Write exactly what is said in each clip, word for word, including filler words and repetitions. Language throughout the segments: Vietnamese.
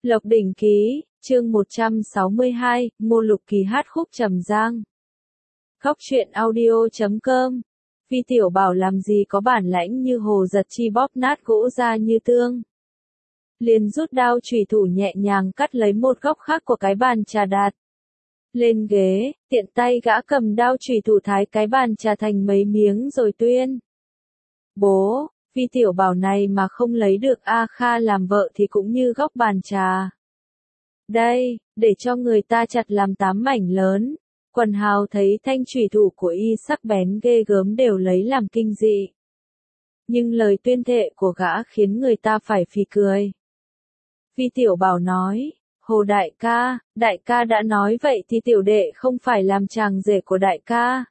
Lộc Đỉnh Ký, chương một trăm sáu mươi hai, Ngô Lục Kỳ hát khúc Trầm Giang. Khóc chuyện audio chấm com. Vi Tiểu Bảo làm gì có bản lãnh như Hồ Giật Chi bóp nát gỗ ra như tương. Liền rút đao chủy thủ nhẹ nhàng cắt lấy một góc khác của cái bàn trà đặt lên ghế, tiện tay gã cầm đao chủy thủ thái cái bàn trà thành mấy miếng rồi tuyên. Bố, Vi Tiểu Bảo này mà không lấy được A Kha làm vợ thì cũng như góc bàn trà. Đây, để cho người ta chặt làm tám mảnh lớn. Quần hào thấy thanh chủy thủ của y sắc bén ghê gớm đều lấy làm kinh dị. Nhưng lời tuyên thệ của gã khiến người ta phải phì cười. Vi Tiểu Bảo nói, Hồ đại ca, đại ca đã nói vậy thì tiểu đệ không phải làm chàng rể của đại ca.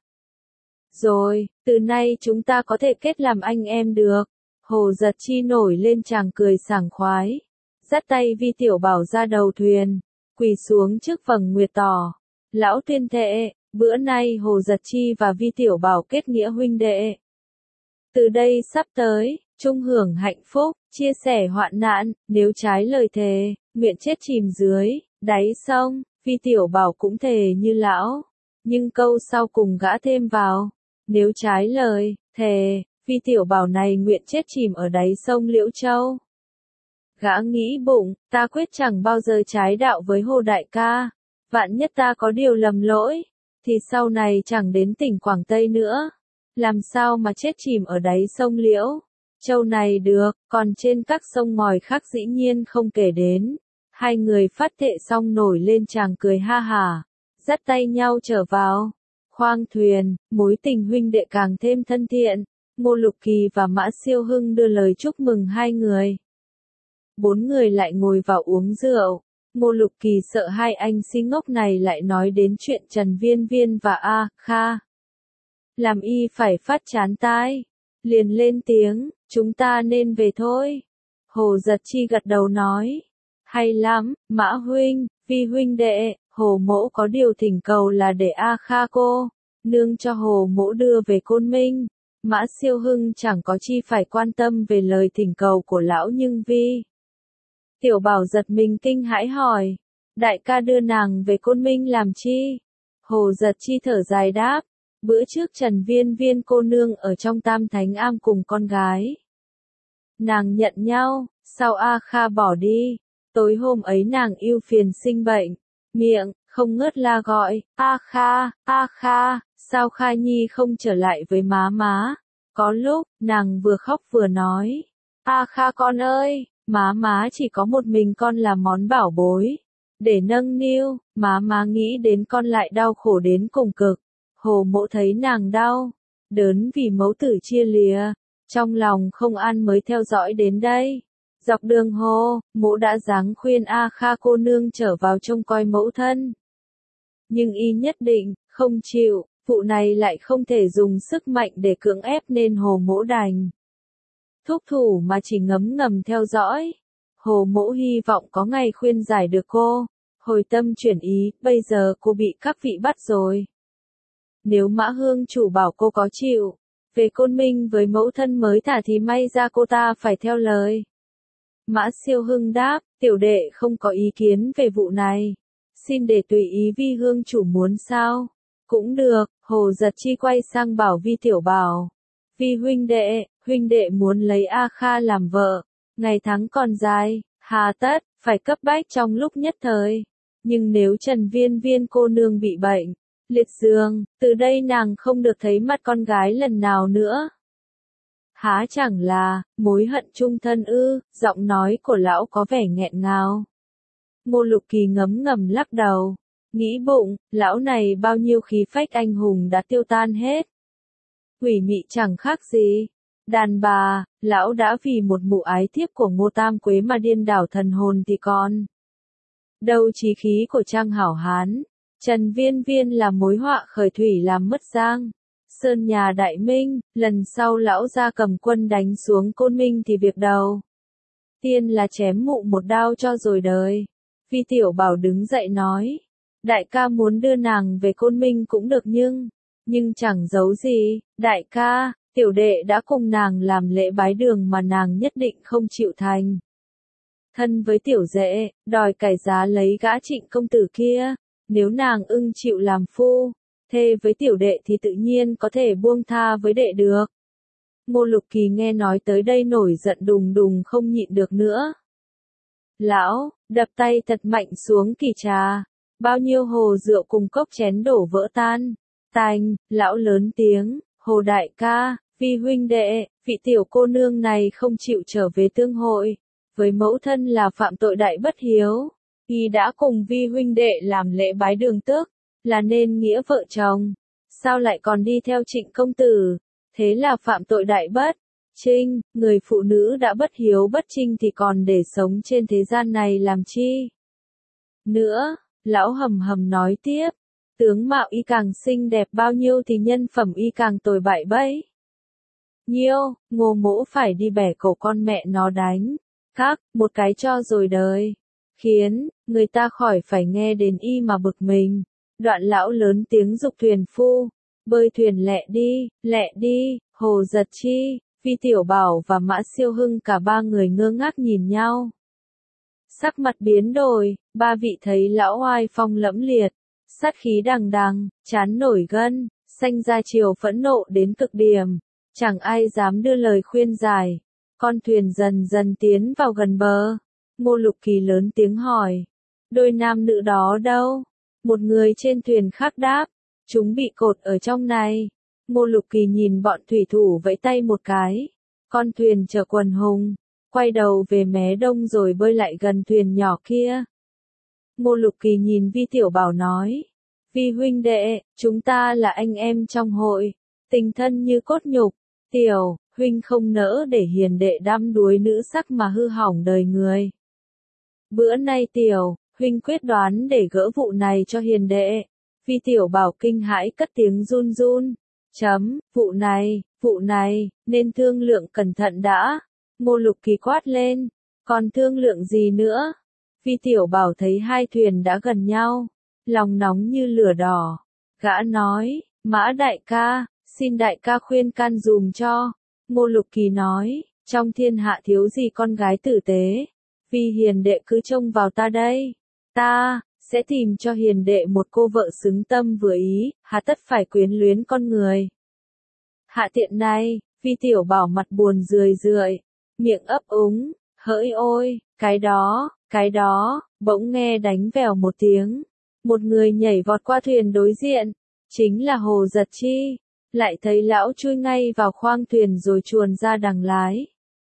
Rồi, từ nay chúng ta có thể kết làm anh em được. Hồ Giật Chi nổi lên chàng cười sảng khoái. Dắt tay Vi Tiểu Bảo ra đầu thuyền, quỳ xuống trước vầng nguyệt tỏ. Lão tuyên thệ, bữa nay Hồ Giật Chi và Vi Tiểu Bảo kết nghĩa huynh đệ. Từ đây sắp tới, chung hưởng hạnh phúc, chia sẻ hoạn nạn, nếu trái lời thề, nguyện chết chìm dưới đáy sông. Vi Tiểu Bảo cũng thề như lão, nhưng câu sau cùng gã thêm vào, nếu trái lời thề, Vi Tiểu Bảo này nguyện chết chìm ở đáy sông Liễu Châu. Gã nghĩ bụng, ta quyết chẳng bao giờ trái đạo với Hồ đại ca. Vạn nhất ta có điều lầm lỗi, thì sau này chẳng đến tỉnh Quảng Tây nữa. Làm sao mà chết chìm ở đáy sông Liễu Châu này được, còn trên các sông ngòi khác dĩ nhiên không kể đến. Hai người phát thệ xong nổi lên chàng cười ha hả, dắt tay nhau trở vào khoang thuyền, mối tình huynh đệ càng thêm thân thiện. Ngô Lục Kỳ và Mã Siêu Hưng đưa lời chúc mừng hai người. Bốn người lại ngồi vào uống rượu. Ngô Lục Kỳ sợ hai anh si ngốc này lại nói đến chuyện Trần Viên Viên và A Kha. Làm y phải phát chán tai. Liền lên tiếng, chúng ta nên về thôi. Hồ Giật Chi gật đầu nói. Hay lắm, Mã huynh, Vi huynh đệ, Hồ mỗ có điều thỉnh cầu là để A Kha cô nương cho Hồ mỗ đưa về Côn Minh. Mã Siêu Hưng chẳng có chi phải quan tâm về lời thỉnh cầu của lão nhưng Vi Tiểu Bảo giật mình kinh hãi hỏi, đại ca đưa nàng về Côn Minh làm chi? Hồ Giật Chi thở dài đáp, bữa trước Trần Viên Viên cô nương ở trong Tam Thánh Am cùng con gái nàng nhận nhau, sau A Kha bỏ đi, tối hôm ấy nàng ưu phiền sinh bệnh, miệng không ngớt la gọi, A Kha, A Kha, sao Kha Nhi không trở lại với má má? Có lúc, nàng vừa khóc vừa nói, A Kha con ơi, má má chỉ có một mình con là món bảo bối. Để nâng niu, má má nghĩ đến con lại đau khổ đến cùng cực. Hồ mỗ thấy nàng đau đớn vì mẫu tử chia lìa, trong lòng không an mới theo dõi đến đây. Dọc đường hồ, mỗ đã giáng khuyên A Kha cô nương trở vào trông coi mẫu thân. Nhưng y nhất định, không chịu, vụ này lại không thể dùng sức mạnh để cưỡng ép nên hồ mỗ đành thúc thủ mà chỉ ngấm ngầm theo dõi. Hồ mỗ hy vọng có ngày khuyên giải được cô. Hồi tâm chuyển ý, bây giờ cô bị các vị bắt rồi. Nếu Mã Hương chủ bảo cô có chịu về Côn Minh với mẫu thân mới thả thì may ra cô ta phải theo lời. Mã Siêu Hưng đáp, tiểu đệ không có ý kiến về vụ này. Xin để tùy ý Vi Hương chủ muốn sao? Cũng được. Hồ Giật Chi quay sang bảo Vi Tiểu Bảo, Vi huynh đệ, huynh đệ muốn lấy A Kha làm vợ. Ngày tháng còn dài, hà tất phải cấp bách trong lúc nhất thời. Nhưng nếu Trần Viên Viên cô nương bị bệnh liệt giường, từ đây nàng không được thấy mặt con gái lần nào nữa. Há chẳng là mối hận chung thân ư? Giọng nói của lão có vẻ nghẹn ngào. Ngô Lục Kỳ ngấm ngầm lắc đầu, nghĩ bụng, lão này bao nhiêu khí phách anh hùng đã tiêu tan hết. Quỷ mị chẳng khác gì đàn bà, lão đã vì một mụ ái thiếp của Ngô Tam Quế mà điên đảo thần hồn thì còn đâu chí khí của Trang Hảo Hán. Trần Viên Viên là mối họa khởi thủy làm mất giang sơn nhà Đại Minh. Lần sau lão ra cầm quân đánh xuống Côn Minh thì việc đầu tiên là chém mụ một đao cho rồi đời. Vi Tiểu Bảo đứng dậy nói, đại ca muốn đưa nàng về Côn Minh cũng được nhưng, nhưng chẳng giấu gì, đại ca, tiểu đệ đã cùng nàng làm lễ bái đường mà nàng nhất định không chịu thành. thân với tiểu dệ, đòi cải giá lấy gã Trịnh công tử kia, nếu nàng ưng chịu làm phu, thê với tiểu đệ thì tự nhiên có thể buông tha với đệ được. Ngô Lục Kỳ nghe nói tới đây nổi giận đùng đùng không nhịn được nữa. Lão, đập tay thật mạnh xuống kỳ trà, bao nhiêu hồ rượu cùng cốc chén đổ vỡ tan. Tành, lão lớn tiếng, Hồ đại ca, Vi huynh đệ, vị tiểu cô nương này không chịu trở về tương hội, với mẫu thân là phạm tội đại bất hiếu, y đã cùng Vi huynh đệ làm lễ bái đường tước, là nên nghĩa vợ chồng, sao lại còn đi theo Trịnh công tử, thế là phạm tội đại bất trinh, người phụ nữ đã bất hiếu bất trinh thì còn để sống trên thế gian này làm chi. Nữa, lão hầm hầm nói tiếp, tướng mạo y càng xinh đẹp bao nhiêu thì nhân phẩm y càng tồi bại bấy nhiêu, Ngô mỗ phải đi bẻ cổ con mẹ nó đánh, các, một cái cho rồi đời, khiến người ta khỏi phải nghe đến y mà bực mình. Đoạn lão lớn tiếng giục thuyền phu, bơi thuyền lẹ đi, lẹ đi, Hồ Giật Chi, Vi Tiểu Bảo và Mã Siêu Hưng cả ba người ngơ ngác nhìn nhau. Sắc mặt biến đổi, ba vị thấy lão oai phong lẫm liệt, sát khí đằng đằng, chán nổi gân, sanh ra chiều phẫn nộ đến cực điểm, chẳng ai dám đưa lời khuyên giải. Con thuyền dần dần tiến vào gần bờ, Ngô Lục Kỳ lớn tiếng hỏi, đôi nam nữ đó đâu? Một người trên thuyền khác đáp, chúng bị cột ở trong này. Ngô Lục Kỳ nhìn bọn thủy thủ vẫy tay một cái, con thuyền chở quần hùng, quay đầu về mé đông rồi bơi lại gần thuyền nhỏ kia. Ngô Lục Kỳ nhìn Vi Tiểu Bảo nói, Vi huynh đệ, chúng ta là anh em trong hội, tình thân như cốt nhục, Tiểu, huynh không nỡ để hiền đệ đắm đuối nữ sắc mà hư hỏng đời người. Bữa nay Tiểu, huynh quyết đoán để gỡ vụ này cho hiền đệ. Vi Tiểu Bảo kinh hãi cất tiếng run run. Chấm, vụ này, vụ này, nên thương lượng cẩn thận đã. Ngô Lục Kỳ quát lên, còn thương lượng gì nữa? Vi Tiểu Bảo thấy hai thuyền đã gần nhau, lòng nóng như lửa đỏ. Gã nói, Mã đại ca, xin đại ca khuyên can dùm cho. Ngô Lục Kỳ nói, trong thiên hạ thiếu gì con gái tử tế. Vi hiền đệ cứ trông vào ta đây. Ta sẽ tìm cho hiền đệ một cô vợ xứng tâm vừa ý, hà tất phải quyến luyến con người. Hạ tiện này, Vi Tiểu Bảo mặt buồn rười rượi, miệng ấp úng, hỡi ôi, cái đó, cái đó, bỗng nghe đánh vèo một tiếng. Một người nhảy vọt qua thuyền đối diện, chính là Hồ Giật Chi, lại thấy lão chui ngay vào khoang thuyền rồi chuồn ra đằng lái.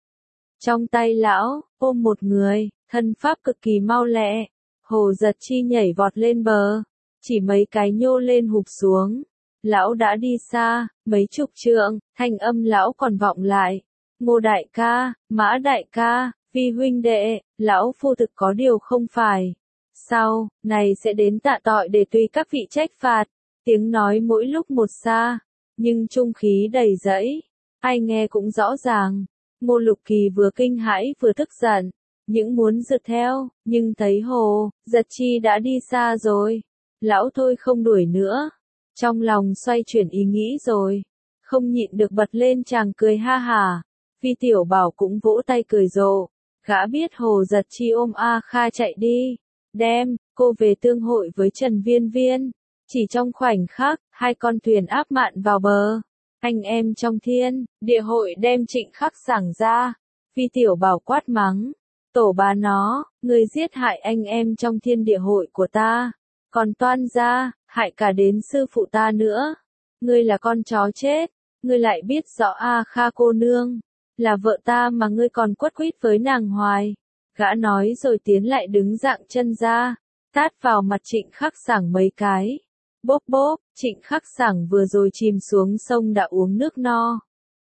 Trong tay lão, ôm một người, thân pháp cực kỳ mau lẹ. Hồ Giật Chi nhảy vọt lên bờ, chỉ mấy cái nhô lên hụp xuống. Lão đã đi xa, mấy chục trượng, thanh âm lão còn vọng lại. Ngô đại ca, Mã đại ca, Vi huynh đệ, lão phu thực có điều không phải. Sau, này sẽ đến tạ tội để tùy các vị trách phạt. Tiếng nói mỗi lúc một xa, nhưng trung khí đầy dẫy. Ai nghe cũng rõ ràng. Ngô Lục Kỳ vừa kinh hãi vừa tức giận. Những muốn rượt theo, nhưng thấy Hồ Giật Chi đã đi xa rồi. Lão thôi không đuổi nữa. Trong lòng xoay chuyển ý nghĩ rồi. Không nhịn được bật lên chàng cười ha hả. Vi Tiểu Bảo cũng vỗ tay cười rộ. Gã biết Hồ Giật Chi ôm A Kha chạy đi. Đem cô về tương hội với Trần Viên Viên. Chỉ trong khoảnh khắc, hai con thuyền áp mạn vào bờ. Anh em trong thiên, địa hội đem Trịnh Khắc Sảng ra. Vi Tiểu Bảo quát mắng. Tổ bà nó, người giết hại anh em trong thiên địa hội của ta. Còn toan ra, hại cả đến sư phụ ta nữa. Ngươi là con chó chết. Ngươi lại biết rõ A Kha cô nương. Là vợ ta mà ngươi còn quất quýt với nàng hoài. Gã nói rồi tiến lại đứng dạng chân ra. Tát vào mặt Trịnh Khắc Sảng mấy cái. Bốp bốp, Trịnh Khắc Sảng vừa rồi chìm xuống sông đã uống nước no.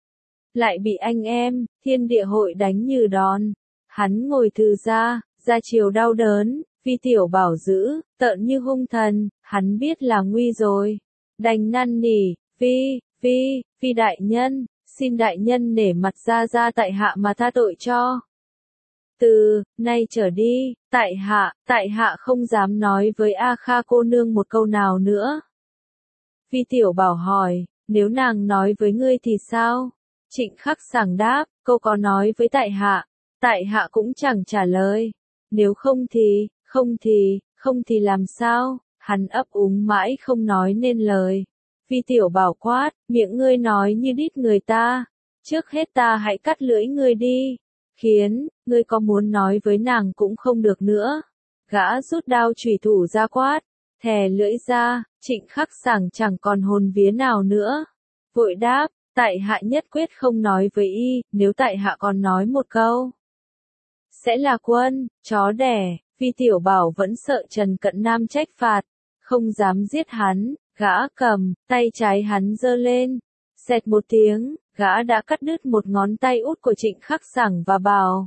Lại bị anh em, thiên địa hội đánh như đòn. Hắn ngồi thư ra, ra chiều đau đớn, Vi Tiểu Bảo giữ, tợn như hung thần, hắn biết là nguy rồi. Đành năn nỉ, Vi, Vi, Vi đại nhân, xin đại nhân nể mặt ra ra tại hạ mà tha tội cho. Từ nay trở đi, tại hạ, tại hạ không dám nói với A Kha cô nương một câu nào nữa. Vi Tiểu Bảo hỏi, nếu nàng nói với ngươi thì sao? Trịnh Khắc Sảng đáp, câu có nói với tại hạ. Tại hạ cũng chẳng trả lời. Nếu không thì, không thì, không thì làm sao? Hắn ấp úng mãi không nói nên lời. Vi Tiểu Bảo quát, miệng ngươi nói như đít người ta. Trước hết ta hãy cắt lưỡi ngươi đi. Khiến, ngươi có muốn nói với nàng cũng không được nữa. Gã rút đao chủy thủ ra quát. Thè lưỡi ra, Trịnh Khắc Sảng chẳng còn hồn vía nào nữa. Vội đáp, tại hạ nhất quyết không nói với y, nếu tại hạ còn nói một câu. Sẽ là quân, chó đẻ, Vi Tiểu Bảo vẫn sợ Trần Cận Nam trách phạt. Không dám giết hắn, gã cầm, tay trái hắn giơ lên. Xẹt một tiếng, gã đã cắt đứt một ngón tay út của Trịnh Khắc Sảng và bảo.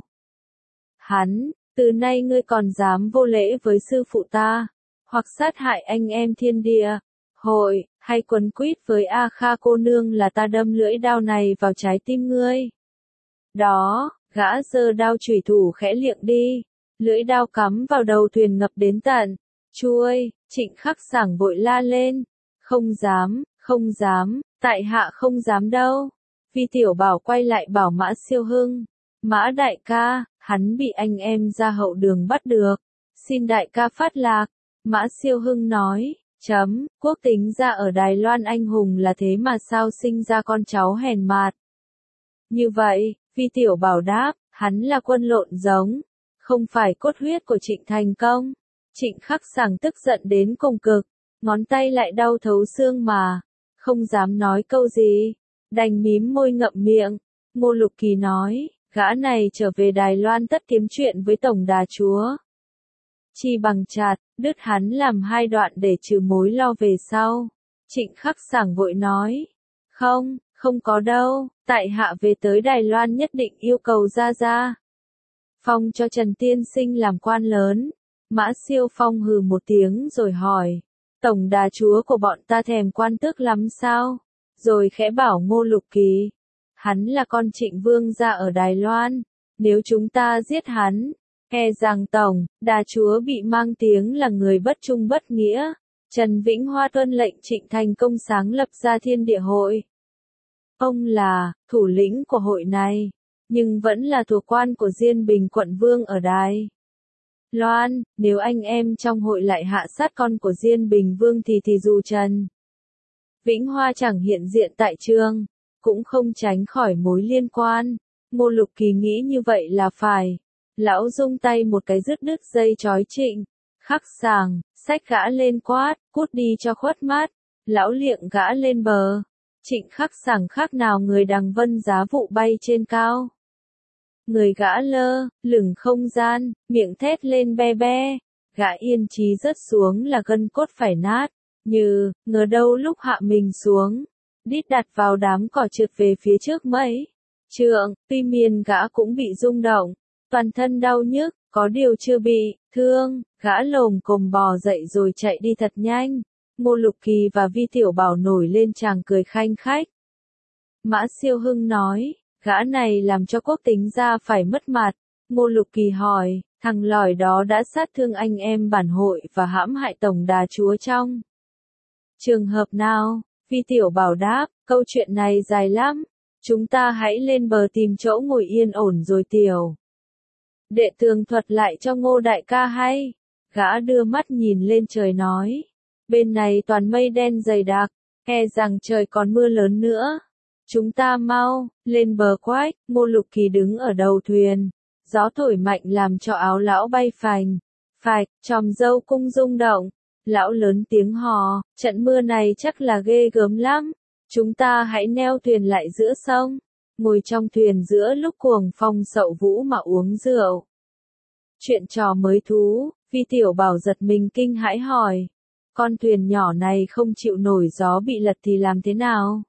Hắn, từ nay ngươi còn dám vô lễ với sư phụ ta, hoặc sát hại anh em thiên địa, hội, hay quấn quýt với A Kha cô nương là ta đâm lưỡi đao này vào trái tim ngươi. Đó, gã giơ đao chủy thủ khẽ liệng đi, lưỡi đao cắm vào đầu thuyền ngập đến tận chuôi. Trịnh Khắc Sảng vội la lên, không dám, không dám, tại hạ không dám đâu. Vi Tiểu Bảo quay lại bảo Mã Siêu Hưng, Mã đại ca, hắn bị anh em ra hậu đường bắt được, xin đại ca phát lạc. Mã Siêu Hưng nói, chấm, quốc tính ra ở Đài Loan anh hùng là thế mà sao sinh ra con cháu hèn mạt. Như vậy, Vi Tiểu Bảo đáp, hắn là quân lộn giống, không phải cốt huyết của Trịnh Thành Công. Trịnh Khắc Sảng tức giận đến cùng cực, ngón tay lại đau thấu xương mà, không dám nói câu gì, đành mím môi ngậm miệng. Ngô Lục Kỳ nói, gã này trở về Đài Loan tất kiếm chuyện với Tổng Đà Chúa. Chi bằng chặt, đứt hắn làm hai đoạn để trừ mối lo về sau. Trịnh Khắc Sảng vội nói, không, không có đâu, tại hạ về tới Đài Loan nhất định yêu cầu ra ra. Phong cho Trần Tiên Sinh làm quan lớn. Mã Siêu Phong hừ một tiếng rồi hỏi, Tổng Đà Chúa của bọn ta thèm quan tước lắm sao? Rồi khẽ bảo Ngô Lục Kỳ, hắn là con Trịnh Vương gia ở Đài Loan, nếu chúng ta giết hắn, e rằng Tổng Đà Chúa bị mang tiếng là người bất trung bất nghĩa. Trần Vĩnh Hoa tuân lệnh Trịnh Thành Công sáng lập ra Thiên Địa Hội. Ông là thủ lĩnh của hội này, nhưng vẫn là thuộc quan của Diên Bình quận vương ở Đài Loan. Nếu anh em trong hội lại hạ sát con của Diên Bình Vương thì thì dù Trần Vĩnh Hoa chẳng hiện diện tại trường, cũng không tránh khỏi mối liên quan. Ngô Lục Kỳ nghĩ như vậy là phải. Lão rung tay một cái dứt đứt dây trói Trịnh Khắc Sảng, xách gã lên quát, cút đi cho khuất mắt. Lão liệng gã lên bờ. Trịnh Khắc Sảng khác nào người đằng vân giá vụ bay trên cao. Người gã lơ lửng không gian, miệng thét lên be be, gã yên trí rớt xuống là gân cốt phải nát, như, ngờ đâu lúc hạ mình xuống, đít đặt vào đám cỏ trượt về phía trước mấy trượng, tuy miên gã cũng bị rung động, toàn thân đau nhức, có điều chưa bị thương, gã lồm cồm bò dậy rồi chạy đi thật nhanh. Ngô Lục Kỳ và Vi Tiểu Bảo nổi lên tràng cười khanh khách. Mã Siêu Hưng nói, gã này làm cho quốc tính ra phải mất mặt. Ngô Lục Kỳ hỏi, thằng lòi đó đã sát thương anh em bản hội và hãm hại Tổng Đà Chúa trong trường hợp nào? Vi Tiểu Bảo đáp, câu chuyện này dài lắm, chúng ta hãy lên bờ tìm chỗ ngồi yên ổn rồi Tiểu đệ tường thuật lại cho Ngô đại ca hay. Gã đưa mắt nhìn lên trời nói, bên này toàn mây đen dày đặc, e rằng trời còn mưa lớn nữa. Chúng ta mau, lên bờ quách. Ngô Lục Kỳ đứng ở đầu thuyền, gió thổi mạnh làm cho áo lão bay phành phạch, chòm râu cung rung động. Lão lớn tiếng hò, trận mưa này chắc là ghê gớm lắm, chúng ta hãy neo thuyền lại giữa sông, ngồi trong thuyền giữa lúc cuồng phong sậu vũ mà uống rượu. Chuyện trò mới thú. Vi Tiểu Bảo giật mình kinh hãi hỏi, con thuyền nhỏ này không chịu nổi gió bị lật thì làm thế nào?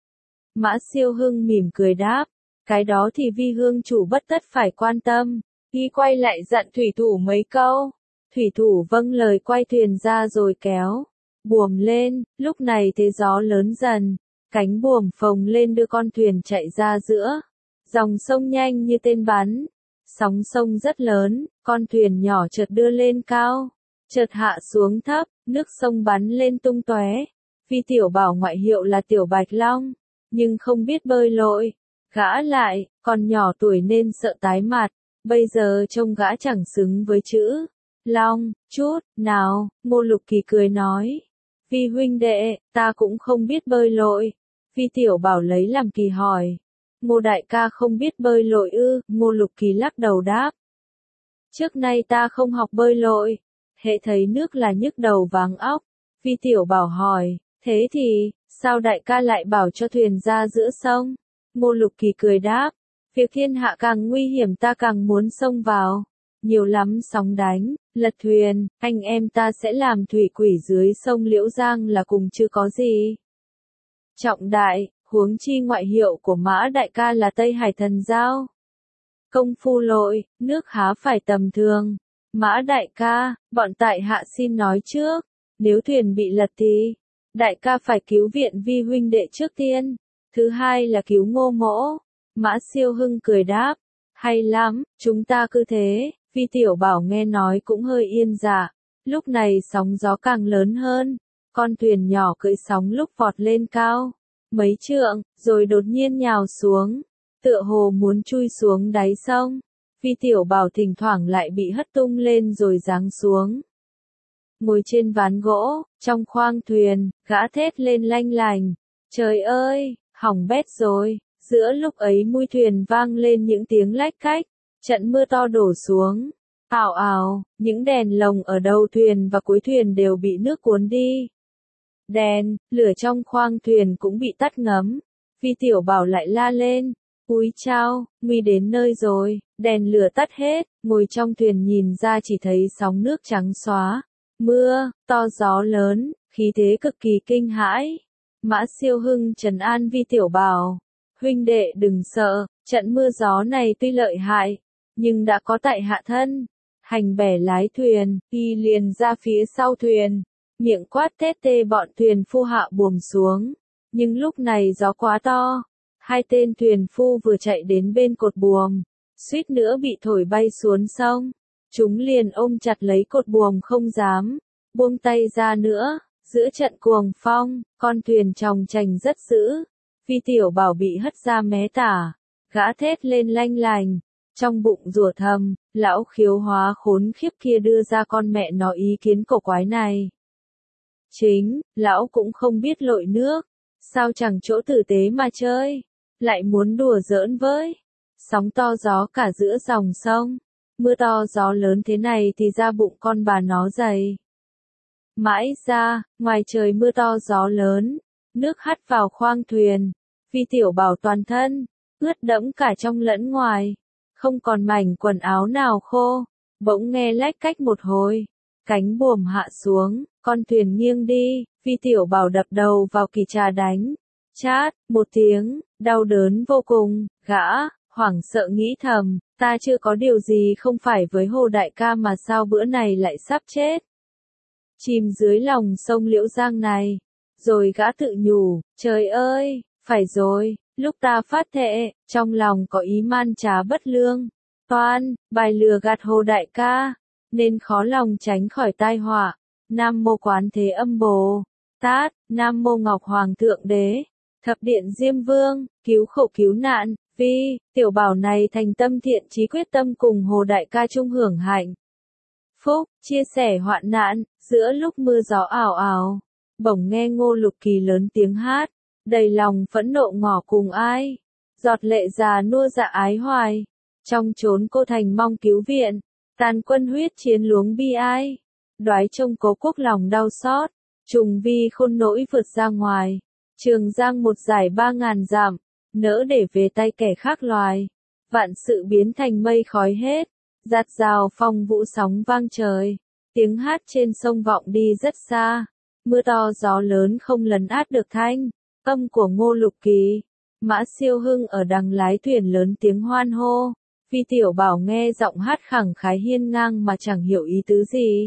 Mã Siêu Hưng mỉm cười đáp, cái đó thì Vi Hương chủ bất tất phải quan tâm. Y quay lại dặn thủy thủ mấy câu. Thủy thủ vâng lời quay thuyền ra rồi kéo buồm lên. Lúc này thế gió lớn dần, cánh buồm phồng lên đưa con thuyền chạy ra giữa dòng sông nhanh như tên bắn. Sóng sông rất lớn, con thuyền nhỏ chợt đưa lên cao, chợt hạ xuống thấp, nước sông bắn lên tung tóe. Vi Tiểu Bảo ngoại hiệu là Tiểu Bạch Long, nhưng không biết bơi lội. Gã lại, còn nhỏ tuổi nên sợ tái mặt, bây giờ trông gã chẳng xứng với chữ Long, chút, nào, Ngô Lục Kỳ cười nói. Vi huynh đệ, ta cũng không biết bơi lội. Vi Tiểu Bảo lấy làm kỳ hỏi. Ngô đại ca không biết bơi lội ư? Ngô Lục Kỳ lắc đầu đáp. Trước nay ta không học bơi lội. Hễ thấy nước là nhức đầu váng óc. Vi Tiểu Bảo hỏi, thế thì, sao đại ca lại bảo cho thuyền ra giữa sông? Ngô Lục Kỳ cười đáp, việc thiên hạ càng nguy hiểm ta càng muốn xông vào. Nhiều lắm sóng đánh, lật thuyền, anh em ta sẽ làm thủy quỷ dưới sông Liễu Giang là cùng chứ có gì. Trọng đại, huống chi ngoại hiệu của Mã đại ca là Tây Hải Thần Giao. Công phu lội, nước há phải tầm thường. Mã đại ca, bọn tại hạ xin nói trước, nếu thuyền bị lật thì, đại ca phải cứu viện Vi huynh đệ trước tiên, thứ hai là cứu Ngô mỗ. Mã Siêu Hưng cười đáp, hay lắm, chúng ta cứ thế. Vi Tiểu Bảo nghe nói cũng hơi yên dạ, lúc này sóng gió càng lớn hơn, con thuyền nhỏ cưỡi sóng lúc vọt lên cao, mấy trượng, rồi đột nhiên nhào xuống, tựa hồ muốn chui xuống đáy sông. Vi Tiểu Bảo thỉnh thoảng lại bị hất tung lên rồi giáng xuống. Ngồi trên ván gỗ, trong khoang thuyền, gã thét lên lanh lành, trời ơi, hỏng bét rồi. Giữa lúc ấy mui thuyền vang lên những tiếng lách cách, trận mưa to đổ xuống, ào ào, những đèn lồng ở đầu thuyền và cuối thuyền đều bị nước cuốn đi. Đèn, lửa trong khoang thuyền cũng bị tắt ngấm. Vi Tiểu Bảo lại la lên, úi chao, nguy đến nơi rồi, đèn lửa tắt hết, ngồi trong thuyền nhìn ra chỉ thấy sóng nước trắng xóa, mưa, to gió lớn, khí thế cực kỳ kinh hãi. Mã Siêu Hưng trấn an Vi Tiểu Bảo, huynh đệ đừng sợ, trận mưa gió này tuy lợi hại, nhưng đã có tại hạ thân. Hành bẻ lái thuyền, y liền ra phía sau thuyền, miệng quát tét tê bọn thuyền phu hạ buồm xuống. Nhưng lúc này gió quá to, hai tên thuyền phu vừa chạy đến bên cột buồm, suýt nữa bị thổi bay xuống sông. Chúng liền ôm chặt lấy cột buồm không dám buông tay ra nữa. Giữa trận cuồng phong, con thuyền chòng chành rất dữ. Vi Tiểu Bảo bị hất ra mé tả, gã thét lên lanh lành, trong bụng rủa thầm, lão khiếu hóa khốn khiếp kia đưa ra con mẹ nó ý kiến cổ quái này. Chính, lão cũng không biết lội nước, sao chẳng chỗ tử tế mà chơi, lại muốn đùa giỡn với. Sóng to gió cả giữa dòng sông, mưa to gió lớn thế này thì ra bụng con bà nó dày. Mãi ra, ngoài trời mưa to gió lớn, nước hắt vào khoang thuyền, Vi Tiểu Bảo toàn thân, ướt đẫm cả trong lẫn ngoài, không còn mảnh quần áo nào khô. Bỗng nghe lách cách một hồi, cánh buồm hạ xuống, con thuyền nghiêng đi, Vi Tiểu Bảo đập đầu vào kỳ trà đánh, chát, một tiếng, đau đớn vô cùng, gã, hoảng sợ nghĩ thầm, ta chưa có điều gì không phải với Hồ đại ca mà sao bữa này lại sắp chết. Chìm dưới lòng sông Liễu Giang này, rồi gã tự nhủ, trời ơi, phải rồi, lúc ta phát thệ, trong lòng có ý man trá bất lương, toan, bài lừa gạt Hồ đại ca, nên khó lòng tránh khỏi tai họa. Nam mô Quán Thế Âm Bồ Tát, Nam mô Ngọc Hoàng Thượng Đế, Thập Điện Diêm Vương, cứu khổ cứu nạn. Vi Tiểu Bảo này thành tâm thiện chí quyết tâm cùng Hồ đại ca chung hưởng hạnh phúc, chia sẻ hoạn nạn. Giữa lúc mưa gió ảo ảo, bỗng nghe Ngô Lục Kỳ lớn tiếng hát, đầy lòng phẫn nộ ngỏ cùng ai, giọt lệ già nua dạ ái hoài, trong chốn cô thành mong cứu viện, tàn quân huyết chiến luống bi ai, đoái trông Cố Quốc lòng đau xót, trùng vi khôn nỗi vượt ra ngoài, Trường Giang một dải ba ngàn dặm, nỡ để về tay kẻ khác loài, vạn sự biến thành mây khói hết, giạt rào phong vũ sóng vang trời. Tiếng hát trên sông vọng đi rất xa, mưa to gió lớn không lấn át được thanh âm của Ngô Lục Kỳ. Mã Siêu Hưng ở đằng lái thuyền lớn tiếng hoan hô, Vi Tiểu Bảo nghe giọng hát khẳng khái hiên ngang mà chẳng hiểu ý tứ gì.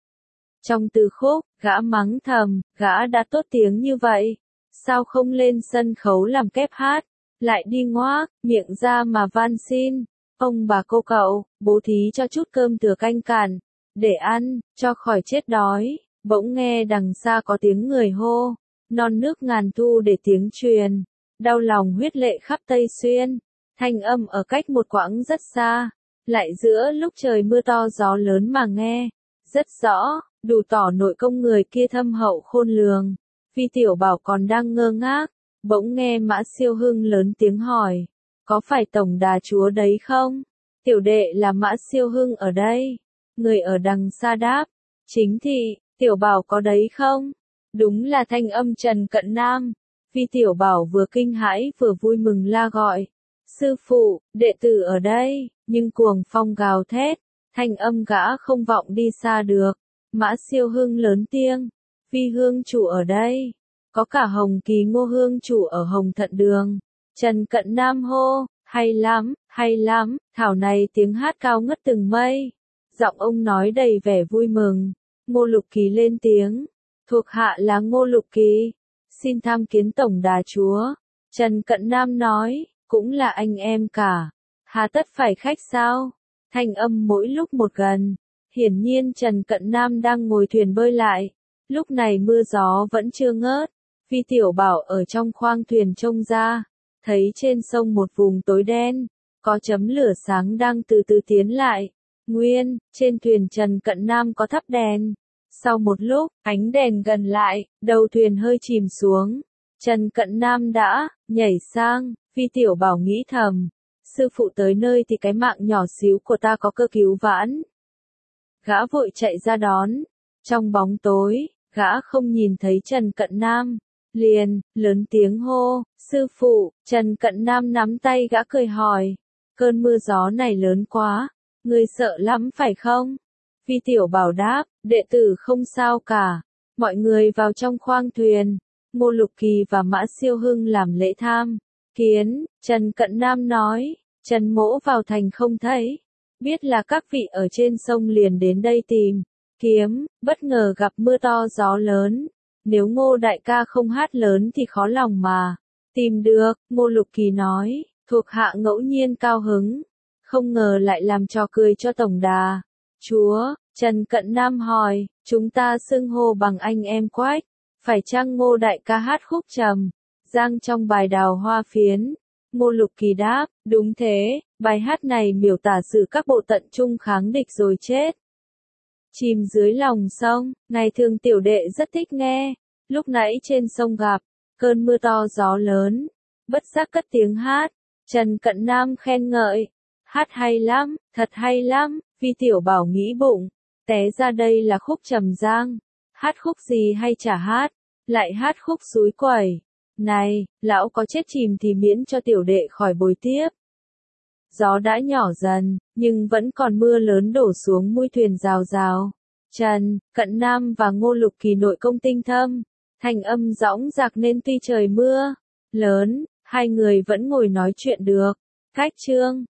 Trong từ khúc, gã mắng thầm, gã đã tốt tiếng như vậy, sao không lên sân khấu làm kép hát, lại đi ngoác miệng ra mà van xin, ông bà cô cậu, bố thí cho chút cơm thừa canh cạn, để ăn, cho khỏi chết đói. Bỗng nghe đằng xa có tiếng người hô, non nước ngàn thu để tiếng truyền, đau lòng huyết lệ khắp Tây Xuyên. Thanh âm ở cách một quãng rất xa, lại giữa lúc trời mưa to gió lớn mà nghe, rất rõ, đủ tỏ nội công người kia thâm hậu khôn lường. Vi Tiểu Bảo còn đang ngơ ngác, bỗng nghe Mã Siêu Hưng lớn tiếng hỏi, có phải tổng đà chúa đấy không? Tiểu đệ là Mã Siêu Hưng ở đây. Người ở đằng xa đáp, chính thị, Tiểu Bảo có đấy không? Đúng là thanh âm Trần Cận Nam. Vi Tiểu Bảo vừa kinh hãi vừa vui mừng la gọi, sư phụ, đệ tử ở đây, nhưng cuồng phong gào thét, thanh âm gã không vọng đi xa được. Mã Siêu Hưng lớn tiếng, Vi Hương chủ ở đây, có cả Hồng Kỳ Ngô Hương chủ ở Hồng Thận Đường. Trần Cận Nam hô, hay lắm, hay lắm, thảo này tiếng hát cao ngất từng mây. Giọng ông nói đầy vẻ vui mừng. Ngô Lục Kỳ lên tiếng, thuộc hạ là Ngô Lục Kỳ, xin tham kiến tổng đà chúa. Trần Cận Nam nói, cũng là anh em cả, hà tất phải khách sao? Thanh âm mỗi lúc một gần. Hiển nhiên Trần Cận Nam đang ngồi thuyền bơi lại. Lúc này mưa gió vẫn chưa ngớt. Vi Tiểu Bảo ở trong khoang thuyền trông ra, thấy trên sông một vùng tối đen, có chấm lửa sáng đang từ từ tiến lại. Nguyên, trên thuyền Trần Cận Nam có thắp đèn. Sau một lúc, ánh đèn gần lại, đầu thuyền hơi chìm xuống. Trần Cận Nam đã nhảy sang. Vi Tiểu Bảo nghĩ thầm, sư phụ tới nơi thì cái mạng nhỏ xíu của ta có cơ cứu vãn. Gã vội chạy ra đón. Trong bóng tối, gã không nhìn thấy Trần Cận Nam. Liền, lớn tiếng hô, sư phụ. Trần Cận Nam nắm tay gã cười hỏi, cơn mưa gió này lớn quá, ngươi sợ lắm phải không? Vi Tiểu Bảo đáp, đệ tử không sao cả. Mọi người vào trong khoang thuyền. Ngô Lục Kỳ và Mã Siêu Hưng làm lễ tham kiến. Trần Cận Nam nói, Trần mỗ vào thành không thấy, biết là các vị ở trên sông liền đến đây tìm kiếm, bất ngờ gặp mưa to gió lớn. Nếu Ngô đại ca không hát lớn thì khó lòng mà tìm được. Ngô Lục Kỳ nói, thuộc hạ ngẫu nhiên cao hứng, không ngờ lại làm trò cười cho tổng đà chúa. Trần Cận Nam hỏi, chúng ta xưng hô bằng anh em quách, phải chăng Ngô đại ca hát khúc trầm giang trong bài Đào Hoa Phiến? Ngô Lục Kỳ đáp, đúng thế, bài hát này miêu tả sự các bộ tận trung kháng địch rồi chết chìm dưới lòng sông, ngày thường tiểu đệ rất thích nghe. Lúc nãy trên sông gặp cơn mưa to gió lớn, bất giác cất tiếng hát. Trần Cận Nam khen ngợi, hát hay lắm, thật hay lắm. Vi Tiểu Bảo nghĩ bụng, té ra đây là khúc trầm giang, hát khúc gì hay chả hát, lại hát khúc suối quẩy. Này, lão có chết chìm thì miễn cho tiểu đệ khỏi bồi tiếp. Gió đã nhỏ dần, nhưng vẫn còn mưa lớn đổ xuống mũi thuyền rào rào. Trần Cận Nam và Ngô Lục Kỳ nội công tinh thâm, thành âm dõng dạc nên tuy trời mưa lớn, hai người vẫn ngồi nói chuyện được. Cách chương